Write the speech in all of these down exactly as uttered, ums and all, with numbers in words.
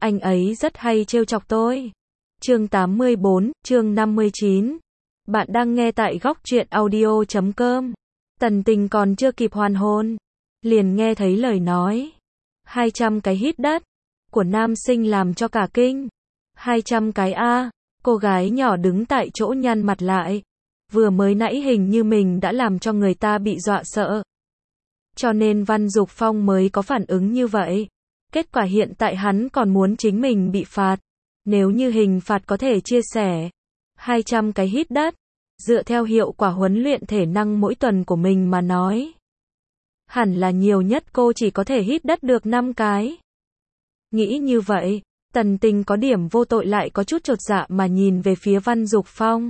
Anh ấy rất hay trêu chọc tôi. Chương tám mươi bốn, chương năm mươi chín. Bạn đang nghe tại góc truyện audio chấm com. Tần Tình còn chưa kịp hoàn hồn, liền nghe thấy lời nói hai trăm cái hít đất của nam sinh làm cho cả kinh. hai trăm cái a, cô gái nhỏ đứng tại chỗ nhăn mặt lại. Vừa mới nãy hình như mình đã làm cho người ta bị dọa sợ. Cho nên Văn Dục Phong mới có phản ứng như vậy. Kết quả hiện tại hắn còn muốn chính mình bị phạt. Nếu như hình phạt có thể chia sẻ hai trăm cái hít đất, dựa theo hiệu quả huấn luyện thể năng mỗi tuần của mình mà nói, hẳn là nhiều nhất cô chỉ có thể hít đất được năm cái. Nghĩ như vậy, Tần Tình có điểm vô tội lại có chút chột dạ mà nhìn về phía Văn Dục Phong.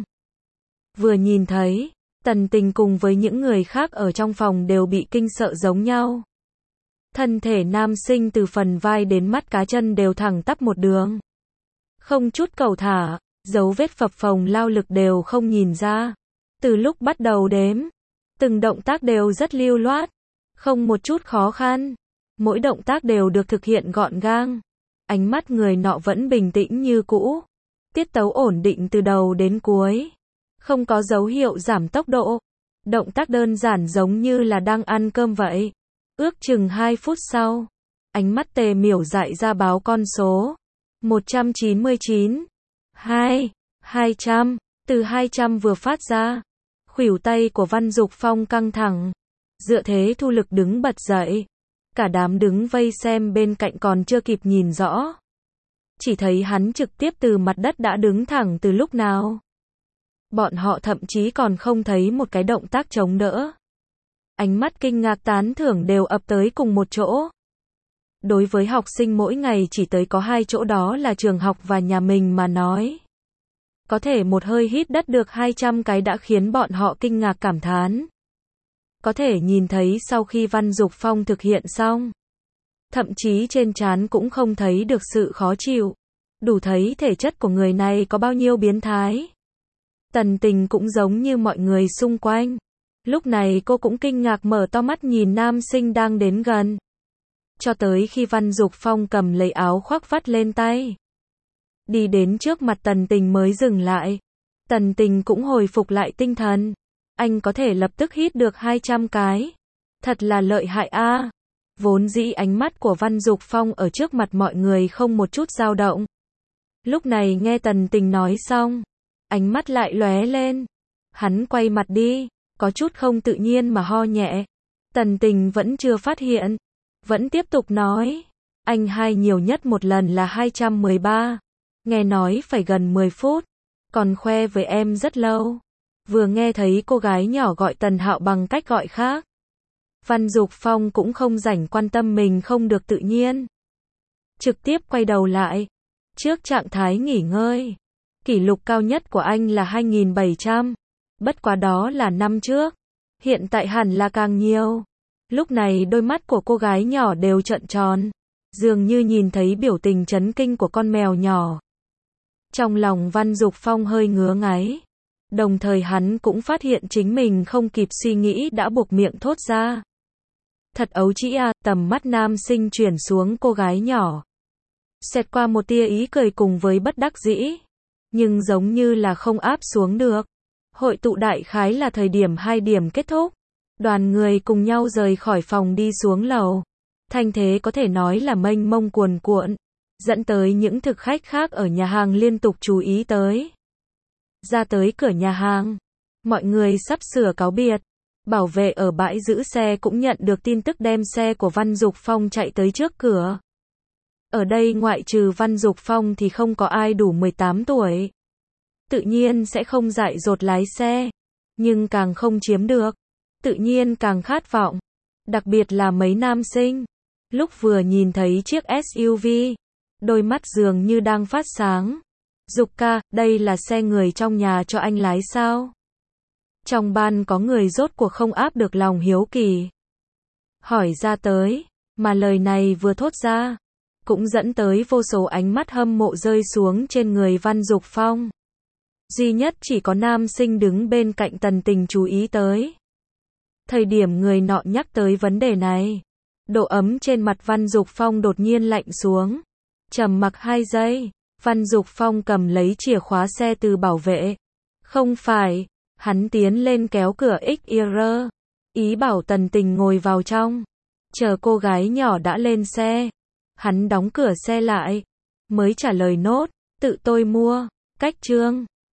Vừa nhìn thấy, Tần Tình cùng với những người khác ở trong phòng đều bị kinh sợ giống nhau. Thân thể nam sinh từ phần vai đến mắt cá chân đều thẳng tắp một đường. Không chút cầu thả, dấu vết phập phồng lao lực đều không nhìn ra. Từ lúc bắt đầu đếm, từng động tác đều rất lưu loát, không một chút khó khăn. Mỗi động tác đều được thực hiện gọn gàng. Ánh mắt người nọ vẫn bình tĩnh như cũ. Tiết tấu ổn định từ đầu đến cuối. Không có dấu hiệu giảm tốc độ. Động tác đơn giản giống như là đang ăn cơm vậy. Ước chừng hai phút sau, ánh mắt Tề Miểu dại ra báo con số. một trăm chín mươi chín. hai. hai trăm. Từ hai trăm vừa phát ra. Khuỷu tay của Văn Dục Phong căng thẳng. Dựa thế thu lực đứng bật dậy. Cả đám đứng vây xem bên cạnh còn chưa kịp nhìn rõ. Chỉ thấy hắn trực tiếp từ mặt đất đã đứng thẳng từ lúc nào. Bọn họ thậm chí còn không thấy một cái động tác chống đỡ. Ánh mắt kinh ngạc tán thưởng đều ập tới cùng một chỗ. Đối với học sinh mỗi ngày chỉ tới có hai chỗ đó là trường học và nhà mình mà nói, có thể một hơi hít đất được hai trăm cái đã khiến bọn họ kinh ngạc cảm thán. Có thể nhìn thấy sau khi Văn Dục Phong thực hiện xong, thậm chí trên trán cũng không thấy được sự khó chịu. Đủ thấy thể chất của người này có bao nhiêu biến thái. Tần Tình cũng giống như mọi người xung quanh. Lúc này cô cũng kinh ngạc mở to mắt nhìn nam sinh đang đến gần. Cho tới khi Văn Dục Phong cầm lấy áo khoác vắt lên tay, đi đến trước mặt Tần Tình mới dừng lại. Tần Tình cũng hồi phục lại tinh thần. Anh có thể lập tức hít được hai trăm cái. Thật là lợi hại a. Vốn dĩ ánh mắt của Văn Dục Phong ở trước mặt mọi người không một chút dao động. Lúc này nghe Tần Tình nói xong, ánh mắt lại lóe lên. Hắn quay mặt đi, có chút không tự nhiên mà ho nhẹ. Tần Tình vẫn chưa phát hiện, vẫn tiếp tục nói, anh hai nhiều nhất một lần là hai trăm mười ba. Nghe nói phải gần mười phút, còn khoe với em rất lâu. Vừa nghe thấy cô gái nhỏ gọi Tần Hạo bằng cách gọi khác, Văn Dục Phong cũng không rảnh quan tâm mình không được tự nhiên. Trực tiếp quay đầu lại. Trước trạng thái nghỉ ngơi, kỷ lục cao nhất của anh là hai nghìn bảy trăm. Bất quá đó là năm trước. Hiện tại hẳn là càng nhiều. Lúc này đôi mắt của cô gái nhỏ đều trợn tròn. Dường như nhìn thấy biểu tình chấn kinh của con mèo nhỏ. Trong lòng Văn Dục Phong hơi ngứa ngáy. Đồng thời hắn cũng phát hiện chính mình không kịp suy nghĩ đã buộc miệng thốt ra. Thật ấu trĩ à, tầm mắt nam sinh chuyển xuống cô gái nhỏ. Xẹt qua một tia ý cười cùng với bất đắc dĩ. Nhưng giống như là không áp xuống được. Hội tụ đại khái là thời điểm hai điểm kết thúc. Đoàn người cùng nhau rời khỏi phòng đi xuống lầu. Thanh thế có thể nói là mênh mông cuồn cuộn. Dẫn tới những thực khách khác ở nhà hàng liên tục chú ý tới. Ra tới cửa nhà hàng, mọi người sắp sửa cáo biệt. Bảo vệ ở bãi giữ xe cũng nhận được tin tức đem xe của Văn Dục Phong chạy tới trước cửa. Ở đây ngoại trừ Văn Dục Phong thì không có ai đủ mười tám tuổi. Tự nhiên sẽ không dại dột lái xe. Nhưng càng không chiếm được, tự nhiên càng khát vọng. Đặc biệt là mấy nam sinh. Lúc vừa nhìn thấy chiếc ét u vê, đôi mắt dường như đang phát sáng. Dục ca, đây là xe người trong nhà cho anh lái sao? Trong ban có người rốt cuộc không áp được lòng hiếu kỳ. Hỏi ra tới, mà lời này vừa thốt ra, cũng dẫn tới vô số ánh mắt hâm mộ rơi xuống trên người Văn Dục Phong. Duy nhất chỉ có nam sinh đứng bên cạnh Tần Tình chú ý tới. Thời điểm người nọ nhắc tới vấn đề này, độ ấm trên mặt Văn Dục Phong đột nhiên lạnh xuống. Trầm mặc hai giây, Văn Dục Phong cầm lấy chìa khóa xe từ bảo vệ. Không phải, hắn tiến lên kéo cửa ích rờ, ý bảo Tần Tình ngồi vào trong. Chờ cô gái nhỏ đã lên xe, hắn đóng cửa xe lại, mới trả lời nốt, tự tôi mua, cách chương.